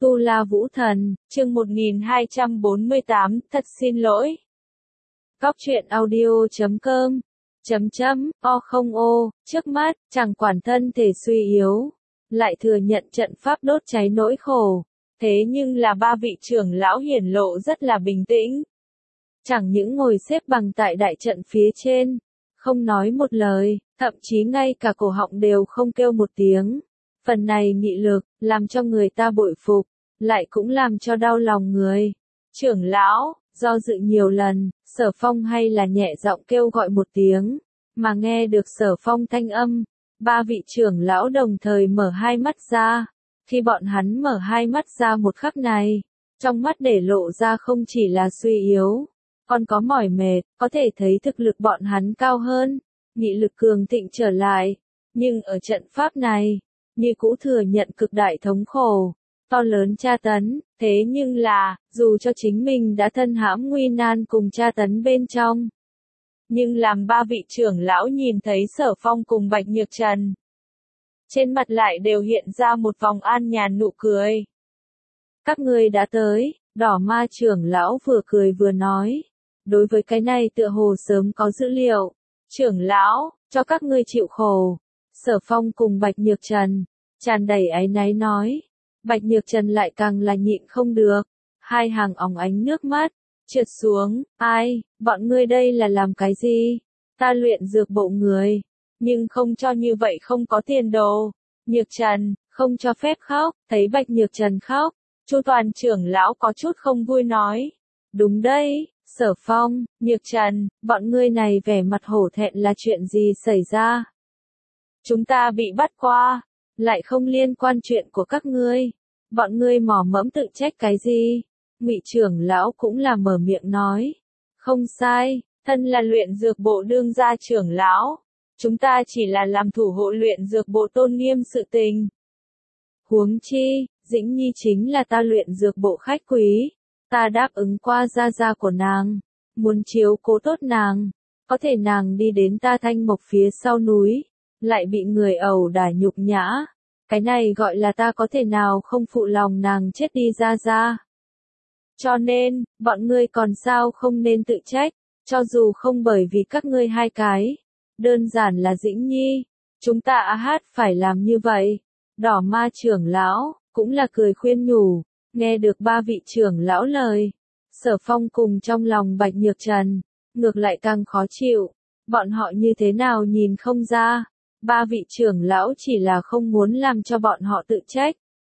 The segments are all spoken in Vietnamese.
Tu La Vũ Thần, chương 1248, thật xin lỗi. Góc truyện audio.com O không ô, trước mắt, chẳng quản thân thể suy yếu, lại thừa nhận trận pháp đốt cháy nỗi khổ. Thế nhưng là ba vị trưởng lão hiển lộ rất là bình tĩnh. Chẳng những ngồi xếp bằng tại đại trận phía trên, không nói một lời, thậm chí ngay cả cổ họng đều không kêu một tiếng. Phần này nghị lực, làm cho người ta bội phục, lại cũng làm cho đau lòng người. Trưởng lão, do dự nhiều lần, Sở Phong hay là nhẹ giọng kêu gọi một tiếng, mà nghe được Sở Phong thanh âm, ba vị trưởng lão đồng thời mở hai mắt ra. Khi bọn hắn mở hai mắt ra một khắc này, trong mắt để lộ ra không chỉ là suy yếu, còn có mỏi mệt, có thể thấy thực lực bọn hắn cao hơn, nghị lực cường thịnh trở lại. Nhưng ở trận pháp này, như cũ thừa nhận cực đại thống khổ, to lớn tra tấn, thế nhưng là, dù cho chính mình đã thân hãm nguy nan cùng tra tấn bên trong, nhưng làm ba vị trưởng lão nhìn thấy Sở Phong cùng Bạch Nhược Trần, trên mặt lại đều hiện ra một vòng an nhàn nụ cười. Các ngươi đã tới, Đỏ Ma trưởng lão vừa cười vừa nói, đối với cái này tựa hồ sớm có dữ liệu. Trưởng lão, cho các ngươi chịu khổ. Sở Phong cùng Bạch Nhược Trần, tràn đầy áy náy nói. Bạch Nhược Trần lại càng là nhịn không được, hai hàng óng ánh nước mắt trượt xuống. Ai, bọn ngươi đây là làm cái gì? Ta luyện dược bộ người, nhưng không cho như vậy không có tiền đồ. Nhược Trần, không cho phép khóc. Thấy Bạch Nhược Trần khóc, Chu Toàn trưởng lão có chút không vui nói. Đúng đấy, Sở Phong, Nhược Trần, bọn ngươi này vẻ mặt hổ thẹn là chuyện gì xảy ra? Chúng ta bị bắt qua, lại không liên quan chuyện của các ngươi. Bọn ngươi mò mẫm tự trách cái gì? Ngụy trưởng lão cũng là mở miệng nói. Không sai, thân là luyện dược bộ đương gia trưởng lão. Chúng ta chỉ là làm thủ hộ luyện dược bộ tôn nghiêm sự tình. Huống chi, Dĩnh Nhi chính là ta luyện dược bộ khách quý. Ta đáp ứng qua gia gia của nàng, muốn chiếu cố tốt nàng, có thể nàng đi đến ta Thanh Mộc phía sau núi, lại bị người ẩu đả nhục nhã. Cái này gọi là ta có thể nào không phụ lòng nàng chết đi gia gia. Cho nên, bọn ngươi còn sao không nên tự trách, cho dù không bởi vì các ngươi hai cái. Đơn giản là Dĩnh Nhi, chúng ta phải làm như vậy. Đỏ Ma trưởng lão, cũng là cười khuyên nhủ. Nghe được ba vị trưởng lão lời, Sở Phong cùng trong lòng Bạch Nhược Trần, ngược lại càng khó chịu. Bọn họ như thế nào nhìn không ra, ba vị trưởng lão chỉ là không muốn làm cho bọn họ tự trách.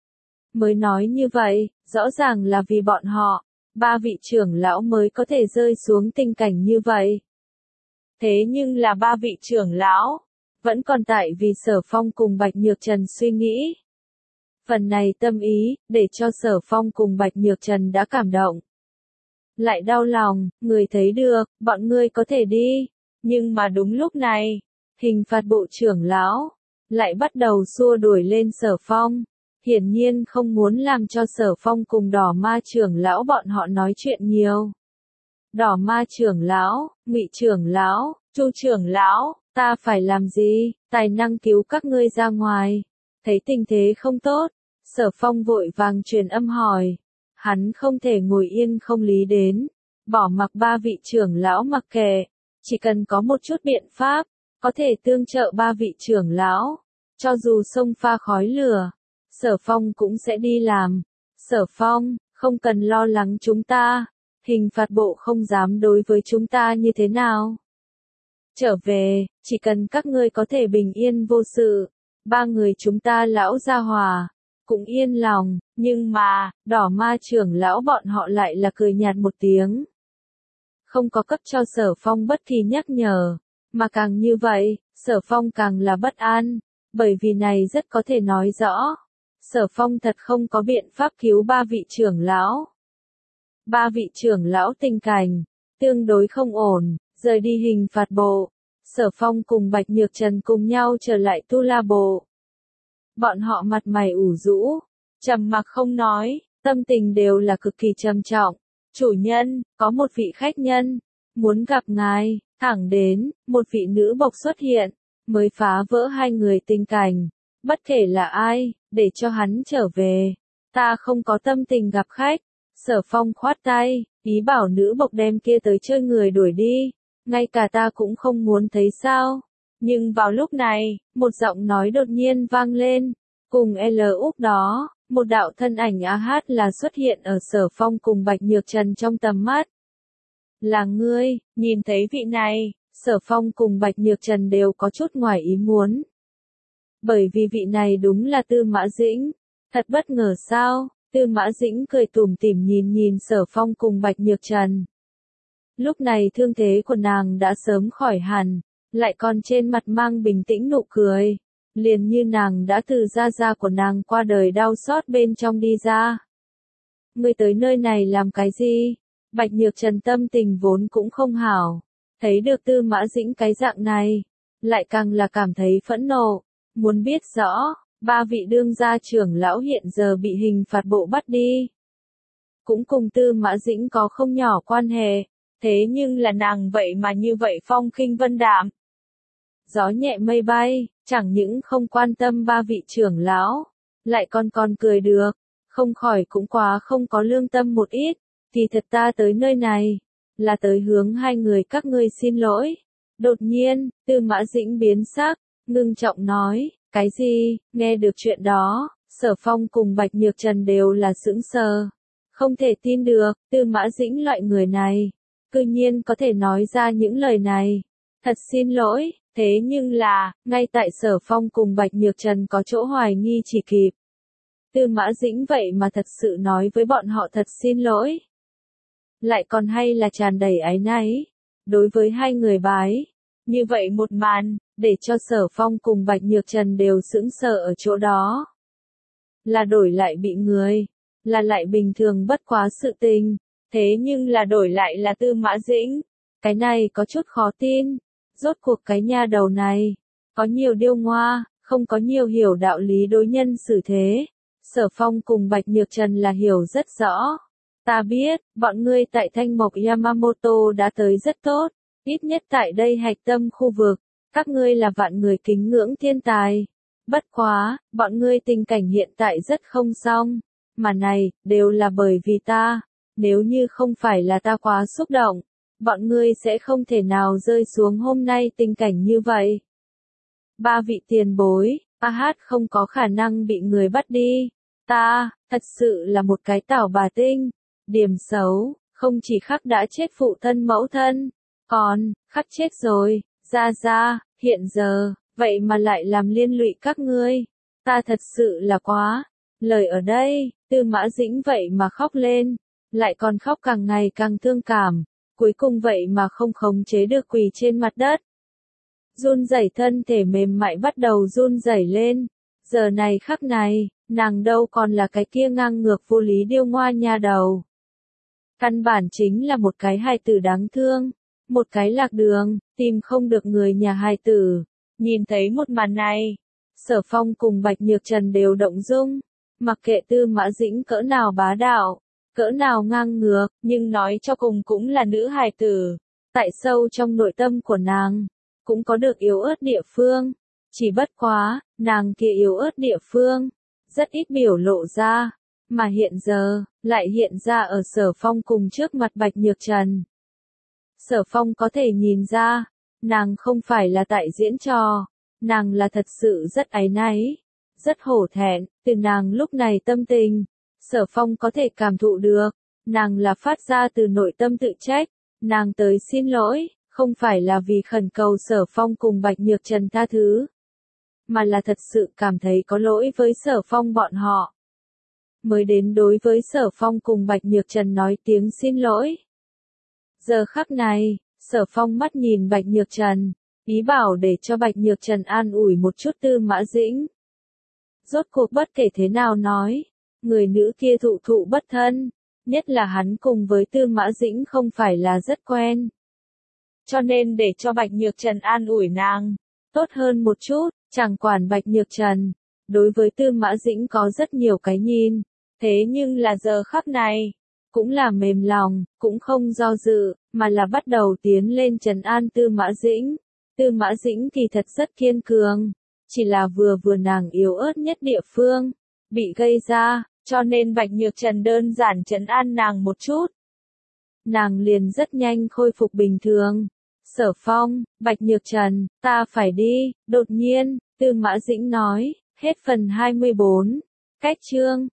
Mới nói như vậy, rõ ràng là vì bọn họ, ba vị trưởng lão mới có thể rơi xuống tình cảnh như vậy. Thế nhưng là ba vị trưởng lão, vẫn còn tại vì Sở Phong cùng Bạch Nhược Trần suy nghĩ. Phần này tâm ý, để cho Sở Phong cùng Bạch Nhược Trần đã cảm động. Lại đau lòng, người thấy được, bọn ngươi có thể đi. Nhưng mà đúng lúc này, hình phạt bộ trưởng lão, lại bắt đầu xua đuổi lên Sở Phong. Hiển nhiên không muốn làm cho Sở Phong cùng Đỏ Ma trưởng lão bọn họ nói chuyện nhiều. Đỏ Ma trưởng lão, Ngụy trưởng lão, Chu trưởng lão, ta phải làm gì, tài năng cứu các ngươi ra ngoài. Thấy tình thế không tốt, Sở Phong vội vàng truyền âm hỏi. Hắn không thể ngồi yên không lý đến, bỏ mặc ba vị trưởng lão mặc kệ, chỉ cần có một chút biện pháp, có thể tương trợ ba vị trưởng lão, cho dù xông pha khói lửa, Sở Phong cũng sẽ đi làm. Sở Phong, không cần lo lắng chúng ta, hình phạt bộ không dám đối với chúng ta như thế nào. Trở về, chỉ cần các ngươi có thể bình yên vô sự, ba người chúng ta lão gia hòa cũng yên lòng. Nhưng mà, Đỏ Ma trưởng lão bọn họ lại là cười nhạt một tiếng. Không có cấp cho Sở Phong bất kỳ nhắc nhở, mà càng như vậy, Sở Phong càng là bất an, bởi vì này rất có thể nói rõ. Sở Phong thật không có biện pháp cứu ba vị trưởng lão. Ba vị trưởng lão tình cảnh, tương đối không ổn, rời đi hình phạt bộ. Sở Phong cùng Bạch Nhược Trần cùng nhau trở lại Tu La bộ. Bọn họ mặt mày ủ rũ, trầm mặc không nói, tâm tình đều là cực kỳ trầm trọng. Chủ nhân, có một vị khách nhân, muốn gặp ngài. Thẳng đến, một vị nữ bộc xuất hiện, mới phá vỡ hai người tình cảnh. Bất kể là ai, để cho hắn trở về. ta không có tâm tình gặp khách. Sở Phong khoát tay, ý bảo nữ bộc đem kia tới chơi người đuổi đi, ngay cả ta cũng không muốn thấy sao. Nhưng vào lúc này, một giọng nói đột nhiên vang lên, cùng lúc đó, một đạo thân ảnh AH là xuất hiện ở Sở Phong cùng Bạch Nhược Trần trong tầm mắt. Là ngươi, nhìn thấy vị này, Sở Phong cùng Bạch Nhược Trần đều có chút ngoài ý muốn. Bởi vì vị này đúng là Tư Mã Dĩnh, thật bất ngờ sao, Tư Mã Dĩnh cười tủm tỉm nhìn Sở Phong cùng Bạch Nhược Trần. Lúc này thương thế của nàng đã sớm khỏi hẳn, lại còn trên mặt mang bình tĩnh nụ cười, liền như nàng đã từ gia của nàng qua đời đau xót bên trong đi ra. Ngươi tới nơi này làm cái gì? Bạch Nhược Trần tâm tình vốn cũng không hảo, thấy được Tư Mã Dĩnh cái dạng này, lại càng là cảm thấy phẫn nộ, muốn biết rõ, ba vị đương gia trưởng lão hiện giờ bị hình phạt bộ bắt đi. Cũng cùng Tư Mã Dĩnh có không nhỏ quan hệ, thế nhưng là nàng vậy mà như vậy phong khinh vân đạm. Gió nhẹ mây bay, chẳng những không quan tâm ba vị trưởng lão, lại còn cười được, không khỏi cũng quá không có lương tâm một ít, thì thật ta tới nơi này, là tới hướng hai người các ngươi xin lỗi. Đột nhiên, Tư Mã Dĩnh biến sắc, ngưng trọng nói, cái gì, nghe được chuyện đó, Sở Phong cùng Bạch Nhược Trần đều là sững sờ. Không thể tin được, Tư Mã Dĩnh loại người này, cư nhiên có thể nói ra những lời này. Thật xin lỗi, thế nhưng là, ngay tại Sở Phong cùng Bạch Nhược Trần có chỗ hoài nghi chỉ kịp. Tư Mã Dĩnh vậy mà thật sự nói với bọn họ thật xin lỗi. Lại còn hay là tràn đầy áy náy, đối với hai người bái. Như vậy một màn, để cho Sở Phong cùng Bạch Nhược Trần đều sững sờ ở chỗ đó. Là đổi lại bị người, là lại bình thường bất quá sự tình, thế nhưng là đổi lại là Tư Mã Dĩnh. Cái này có chút khó tin, rốt cuộc cái nha đầu này, có nhiều điêu ngoa, không có nhiều hiểu đạo lý đối nhân xử thế. Sở Phong cùng Bạch Nhược Trần là hiểu rất rõ. Ta biết, bọn ngươi tại Thanh Mộc Yamamoto đã tới rất tốt, ít nhất tại đây hạch tâm khu vực, các ngươi là vạn người kính ngưỡng thiên tài. Bất quá, bọn ngươi tình cảnh hiện tại rất không xong, mà này, đều là bởi vì ta, nếu như không phải là ta quá xúc động, bọn ngươi sẽ không thể nào rơi xuống hôm nay tình cảnh như vậy. Ba vị tiền bối, AH không có khả năng bị người bắt đi, ta, thật sự là một cái tảo bà tinh. Điểm xấu, không chỉ khắc đã chết phụ thân mẫu thân, còn, khắc chết rồi, ra, hiện giờ, vậy mà lại làm liên lụy các ngươi. Ta thật sự là quá. Lời ở đây, Tư Mã Dĩnh vậy mà khóc lên, lại còn khóc càng ngày càng thương cảm, cuối cùng vậy mà không khống chế được quỳ trên mặt đất. Run rẩy thân thể mềm mại bắt đầu run rẩy lên, giờ này khắc này, nàng đâu còn là cái kia ngang ngược vô lý điêu ngoa nha đầu. Căn bản chính là một cái hài tử đáng thương, một cái lạc đường, tìm không được người nhà hài tử. Nhìn thấy một màn này, Sở Phong cùng Bạch Nhược Trần đều động dung, mặc kệ Tư Mã Dĩnh cỡ nào bá đạo, cỡ nào ngang ngược, nhưng nói cho cùng cũng là nữ hài tử, tại sâu trong nội tâm của nàng, cũng có được yếu ớt địa phương, chỉ bất quá, nàng kia yếu ớt địa phương, rất ít biểu lộ ra. Mà hiện giờ, lại hiện ra ở Sở Phong cùng trước mặt Bạch Nhược Trần. Sở Phong có thể nhìn ra, nàng không phải là tại diễn trò, nàng là thật sự rất áy náy, rất hổ thẹn, từ nàng lúc này tâm tình. Sở Phong có thể cảm thụ được, nàng là phát ra từ nội tâm tự trách, nàng tới xin lỗi, không phải là vì khẩn cầu Sở Phong cùng Bạch Nhược Trần tha thứ, mà là thật sự cảm thấy có lỗi với Sở Phong bọn họ. Mới đến đối với Sở Phong cùng Bạch Nhược Trần nói tiếng xin lỗi. Giờ khắc này, Sở Phong mắt nhìn Bạch Nhược Trần, ý bảo để cho Bạch Nhược Trần an ủi một chút Tư Mã Dĩnh. Rốt cuộc bất kể thế nào nói, người nữ kia thụ bất thân, nhất là hắn cùng với Tư Mã Dĩnh không phải là rất quen. Cho nên để cho Bạch Nhược Trần an ủi nàng, tốt hơn một chút, chẳng quản Bạch Nhược Trần, đối với Tư Mã Dĩnh có rất nhiều cái nhìn. Thế nhưng là giờ khắc này, cũng là mềm lòng, cũng không do dự, mà là bắt đầu tiến lên trấn an Tư Mã Dĩnh. Tư Mã Dĩnh kỳ thật rất kiên cường, chỉ là vừa nàng yếu ớt nhất địa phương, bị gây ra, cho nên Bạch Nhược Trần đơn giản trấn an nàng một chút. Nàng liền rất nhanh khôi phục bình thường. Sở Phong, Bạch Nhược Trần, ta phải đi, đột nhiên, Tư Mã Dĩnh nói, hết phần 24. Cách chương